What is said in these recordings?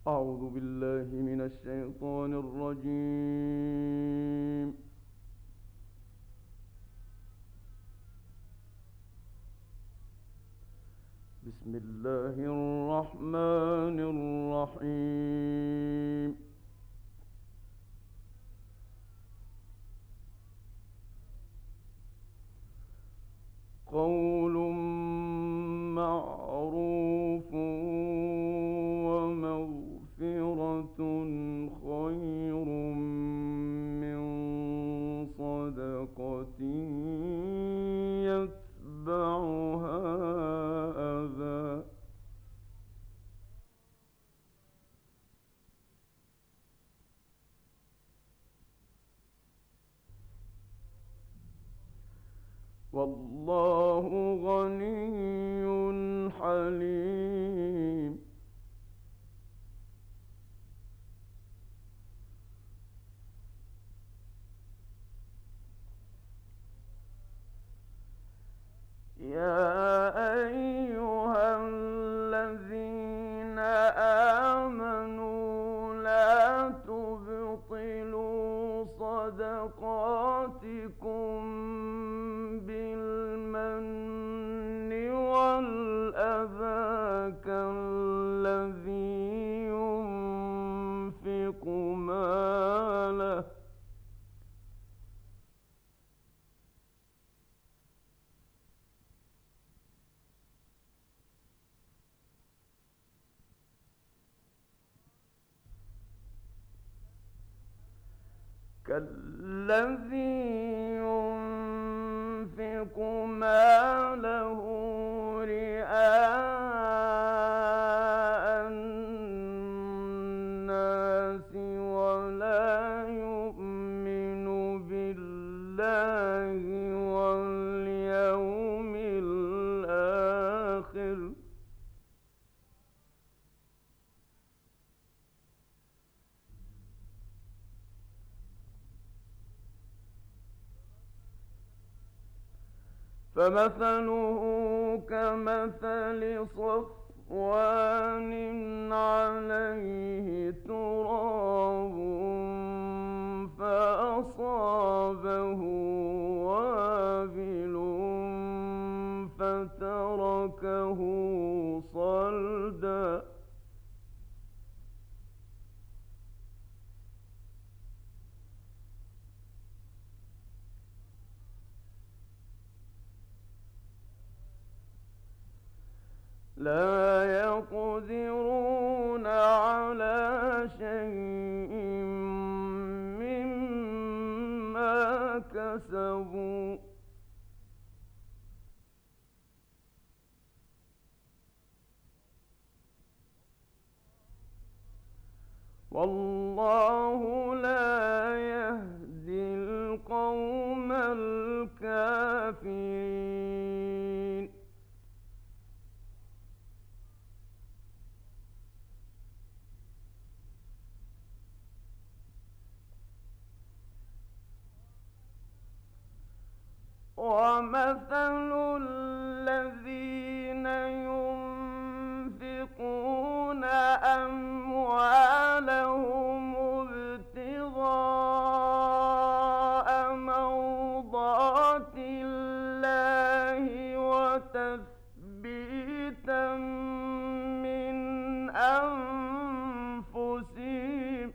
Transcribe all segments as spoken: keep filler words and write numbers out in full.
أعوذ بالله من الشيطان الرجيم. بسم الله الرحمن الرحيم. قول معروف ومغفرة خير من صدقة يتبعها أذى. والله غني حليم. يا أيها الذين آمنوا لا تبطلوا صدقاتكم بالمن والأذى كالذي ينفق ماله كالذي ينفق ماله رئاء الناس ولا يؤمن بالله واليوم الآخر فمثله كمثل صفوان عليه تراب فأصابه وابل فتركه صلدا. لا يقدرون على شيء مما كسبوا والله لا يهدي القوم الكافرين. ومثل الذين ينفقون أموالهم ابتغاء مرضات الله وتثبيتا من أنفسهم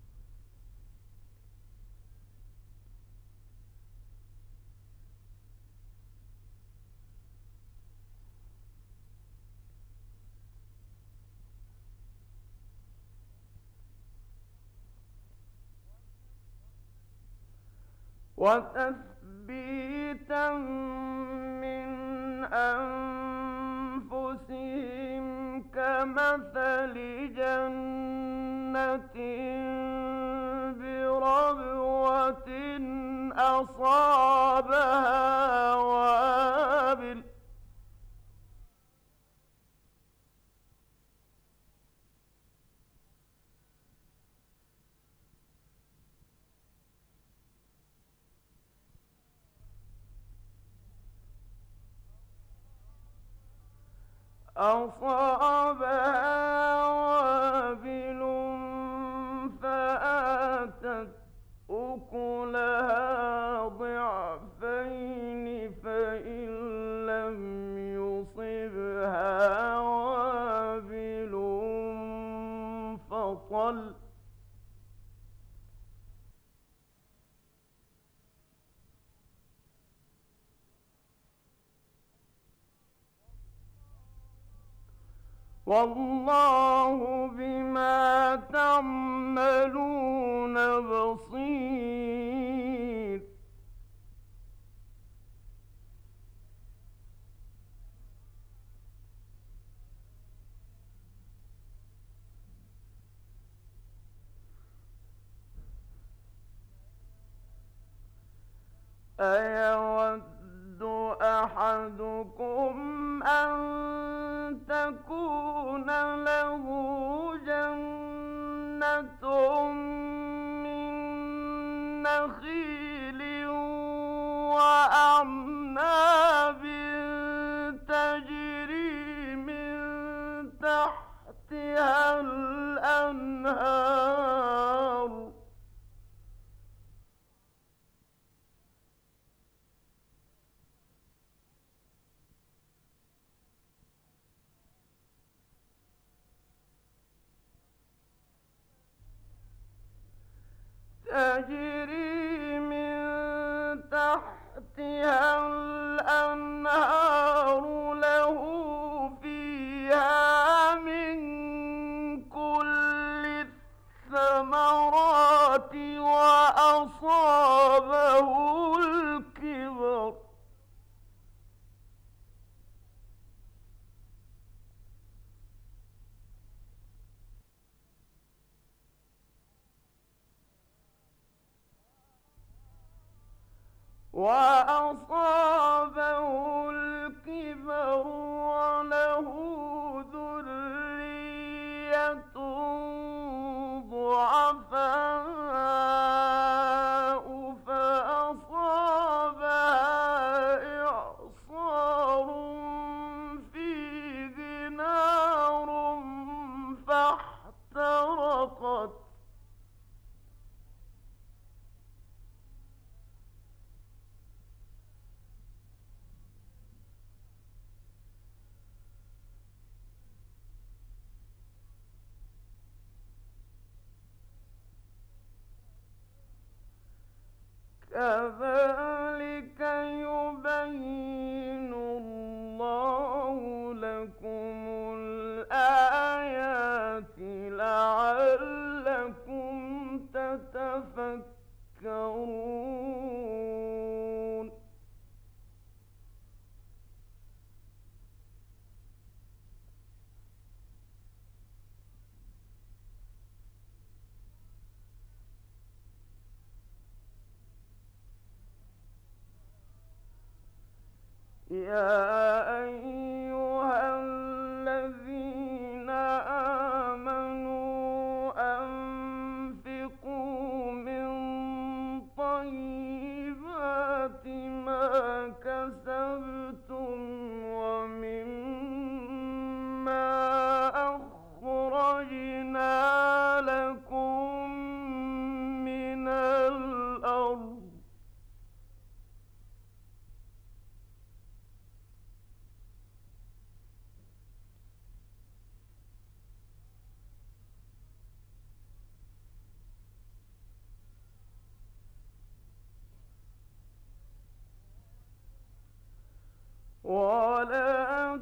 وتثبيتا من أنفسهم كمثل جنة بربوة أصابها وابل أصابها وابل والله بما تعملون بصير. أيود أحدكم أن تكون له جنة من نخيل وأعناب تجري من تحتها الأنهار تجري من تحتها الأنهار له فيها من كل الثمرات وأصابه الكبر وأصابه الكبر وله ذرية ضعفاء فأصابها إعصار فيه نار فاحترقت كذلك يبين الله لكم الآيات لعلكم تتفكرون. يا أيها الذين آمنوا أنفقوا من طيبات ما كسبتم ومما أخرجنا لكم من الأرض ولا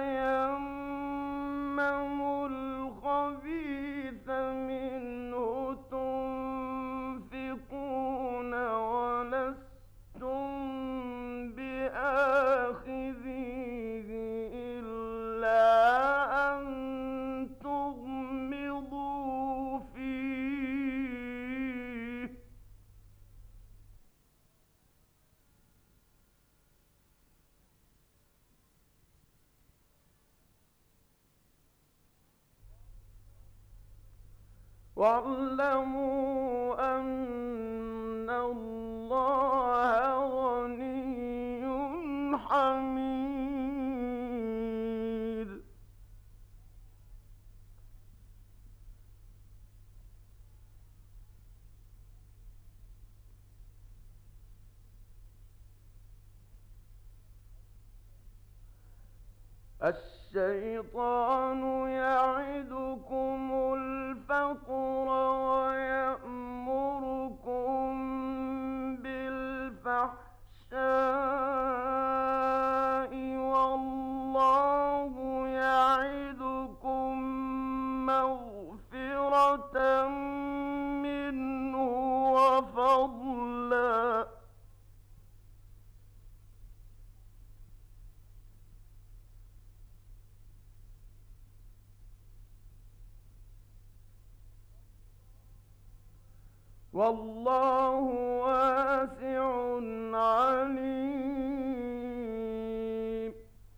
تيمموا الخبيث منه تنفقون ولستم بآخذيه إلا أن تغمضوا فيه واعلموا أن الله غني حميد. الشيطان يعدكم الفقر ويأمركم بالفحشاء والله يعدكم والله واسع عليم.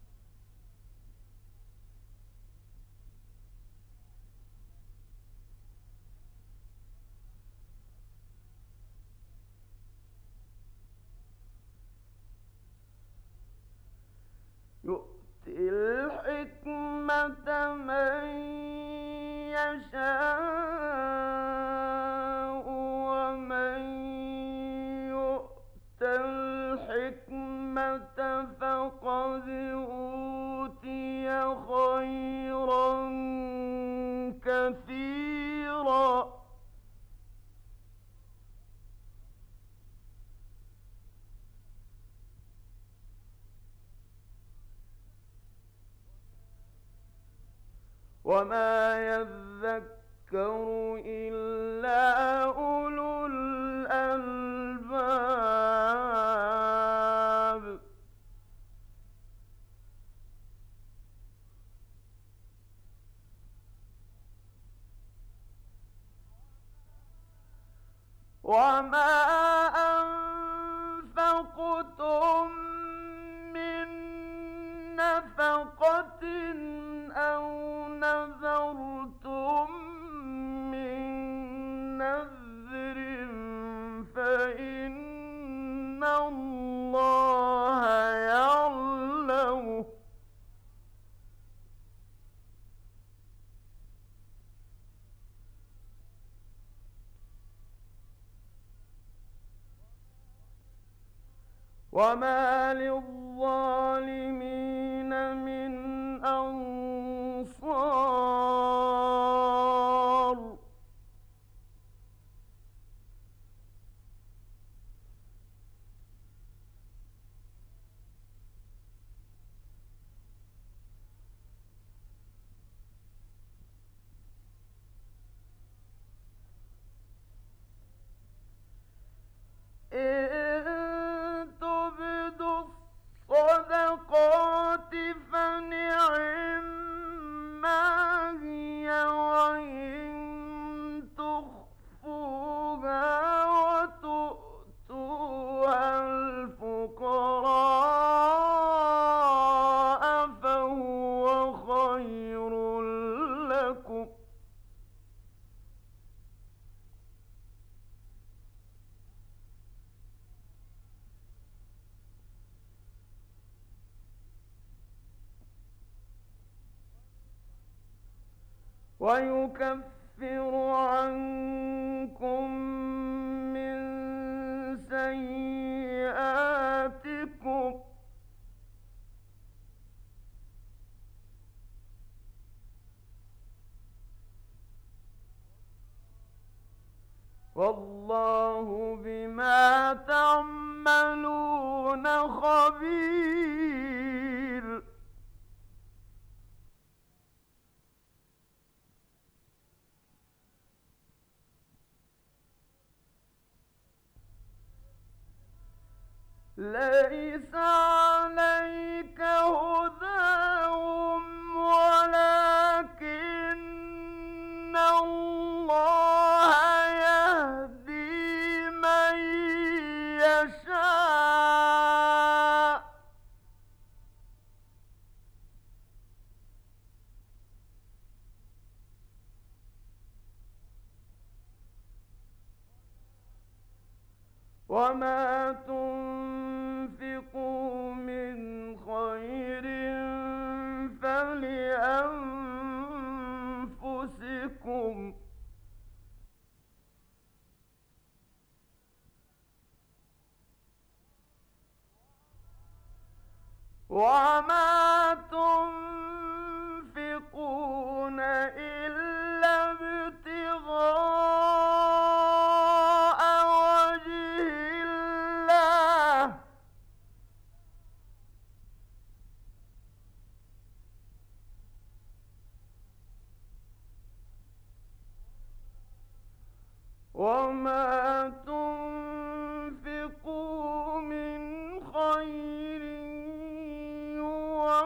يؤتي الحكمة من يشاء ومن يؤت الحكمة فقد أوتي خيرا كثيرا. وما يذكر إلا أولو الألباب. وما أنفقتم من نفقة أو نذرتم من نذر فإن الله يعلمه. وما للظالمين من أنصار. إن تبدوا الصدقات فنعما هي وإن تخفوها وتؤتوها الفقراء فهو خير لكم. ويكفر عنكم من سيئاتكم والله بما تعملون خبير. ليس عليك هداهم ولكن الله يهدي من يشاء. وما تنفقوا من خير فلأنفسكم وما تنفقون إلا ابتغاء وجه الله وما تنفقوا من خير يوفى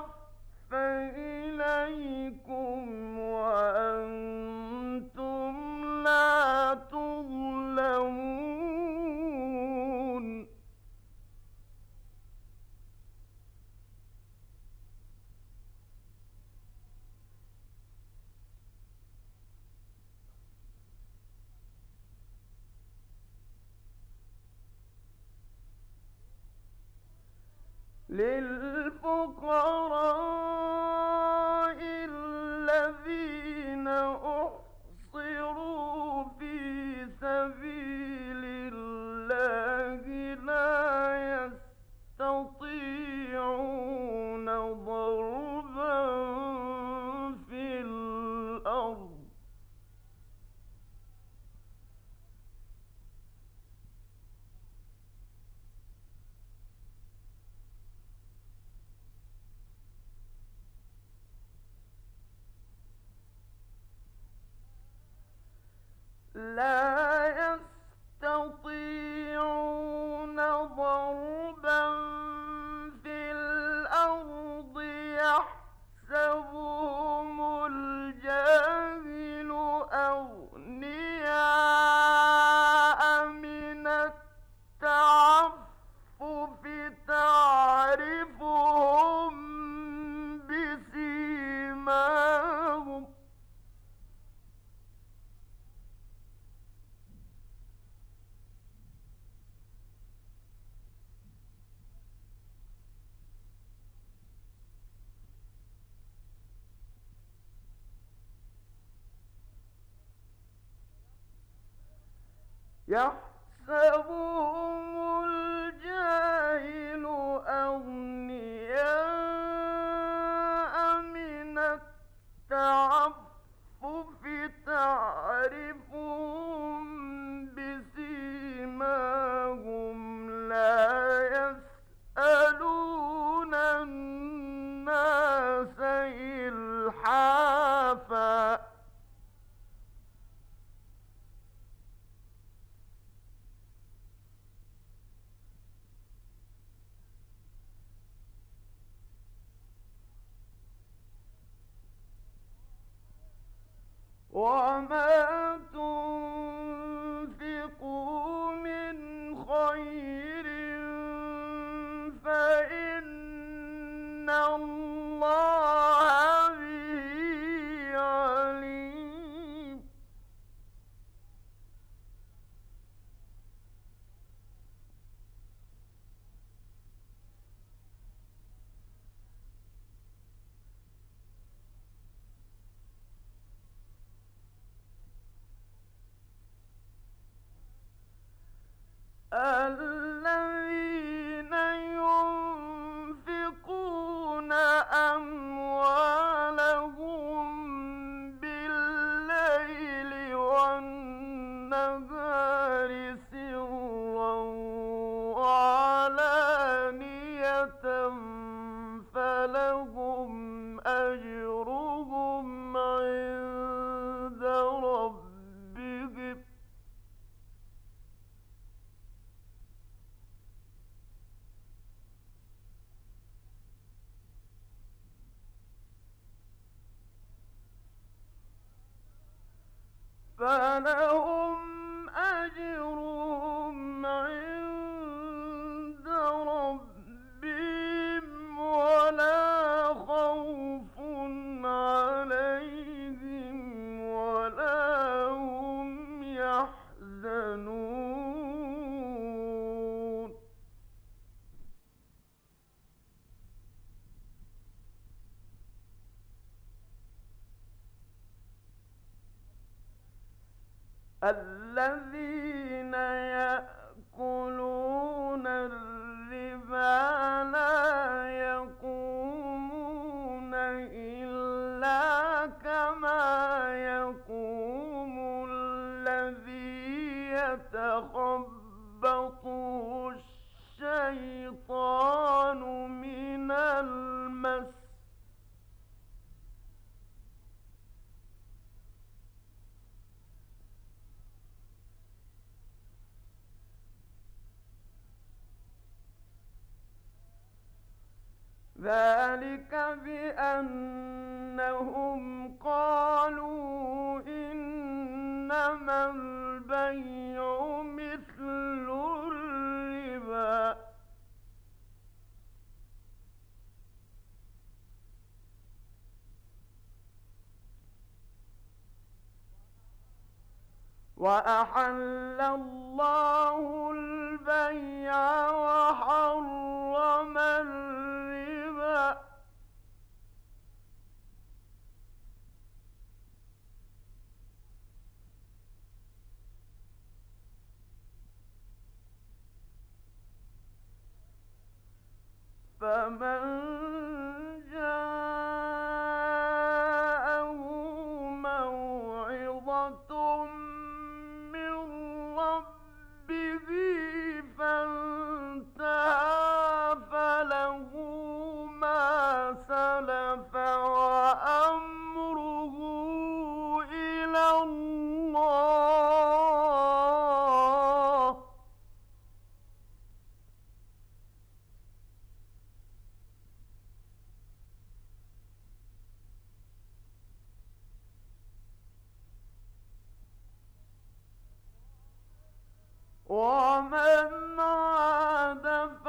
للفقراء الذين أحصروا في سبيل الله لا يستطيعون ضربا في الأرض لا يستطيعون ضربا في الأرض يحسبهم الجاهل أغنياء من التعفف تعرفهم بسيماهم يحسبهم الجاهل أغنياء من التعفف تعرفهم بسيماهم لا يسألون الناس إلحافا وما تنفقوا من خير فإن الله به عليم الذين ينفقون أموالهم بالليل والنهار سرا وعلانية فلهم أجرهم عند ربهم فلهم أجرهم عند ربهم ولا خوف عليهم ولا هم يحزنون الذين يأكلون الربا لا يقومون إلا كما يقوم الذي يتخبطه الشيطان من المس ذلك بأنهم قالوا إنما البيع مثل الربا وأحل الله البيع وحرم الربا فمن جاءه موعظة من ربه فانتهى فله ما سلف وأمره إلى الله. ومن عاد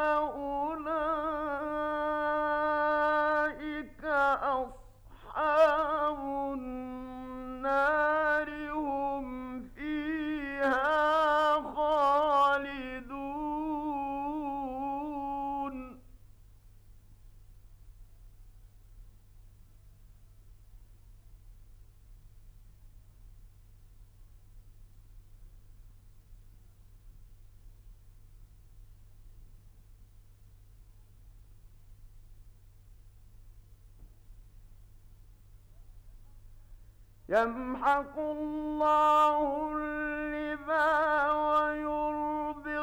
فأولئك أصحاب النار هم فيها خالدون. يمحق الله الربا ويربي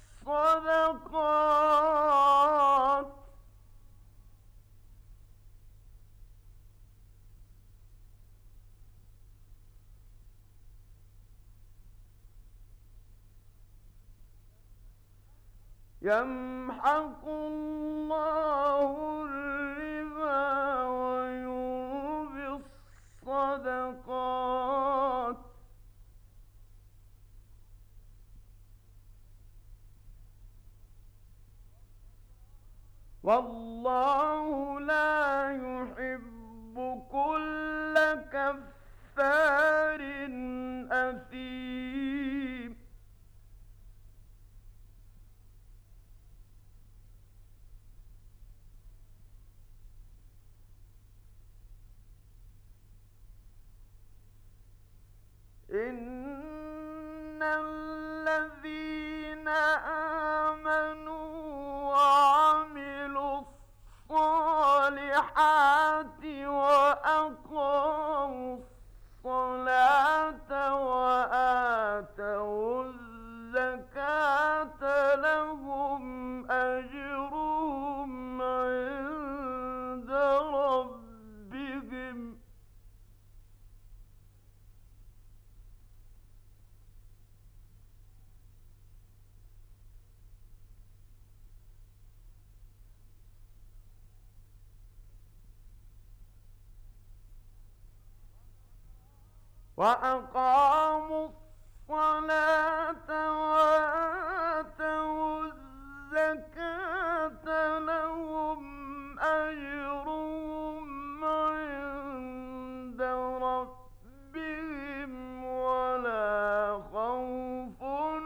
الصدقات. يمحق الله الربا ويربي الصدقات والله لا يحب كل كفار أثيم. إن الذين آمنوا وعملوا الصالحات وأقاموا الصلاة وآتوا الزكاة لهم أجرهم عند ربهم وأقاموا الصلاة وآتوا الزكاة لهم أجرهم عند ربهم ولا خوف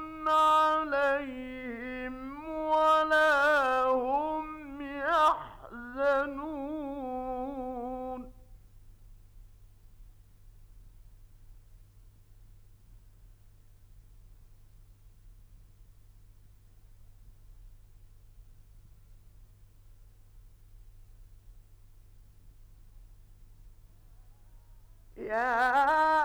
عليهم ولا هم يحزنون. يا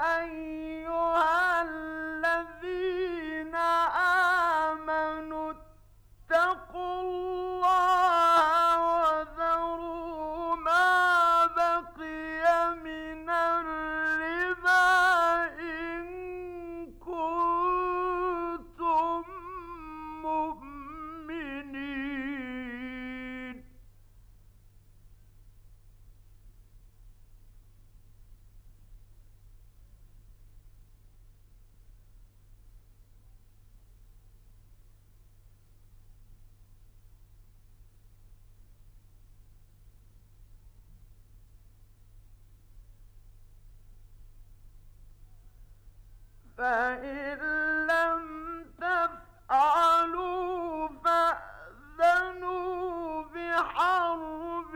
أيها الذين آمنوا اتقوا الله وذروا ما بقي من الربا إن كنتم مؤمنين. فإن لم تفعلوا فأذنوا بحرب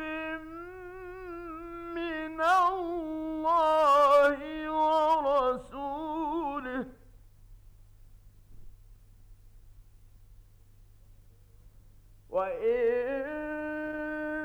من الله ورسوله وإن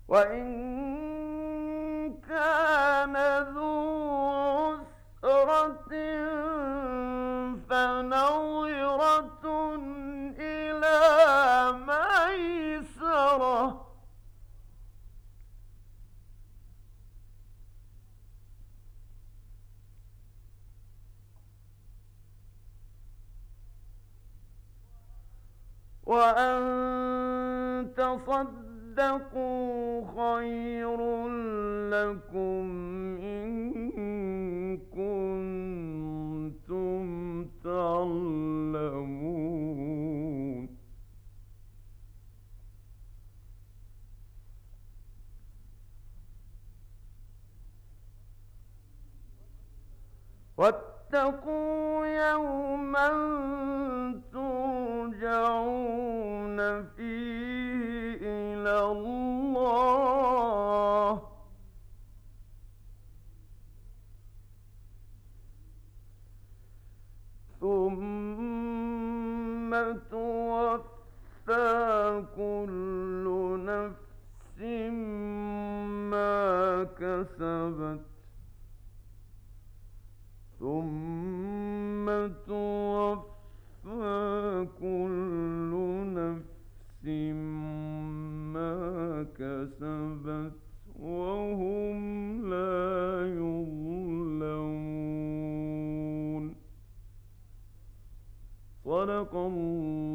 وإن كان ذو عسرة فنظرة إلى ميسرة وأن تصدقوا خير لكم إن كنتم تعلمون واتقوا يوما ترجعون فيه إلى الله ثم توفى كل نفس ما كسبت ثم توفى كل نفس ما كسبت وهم لا يظلمون صدق الله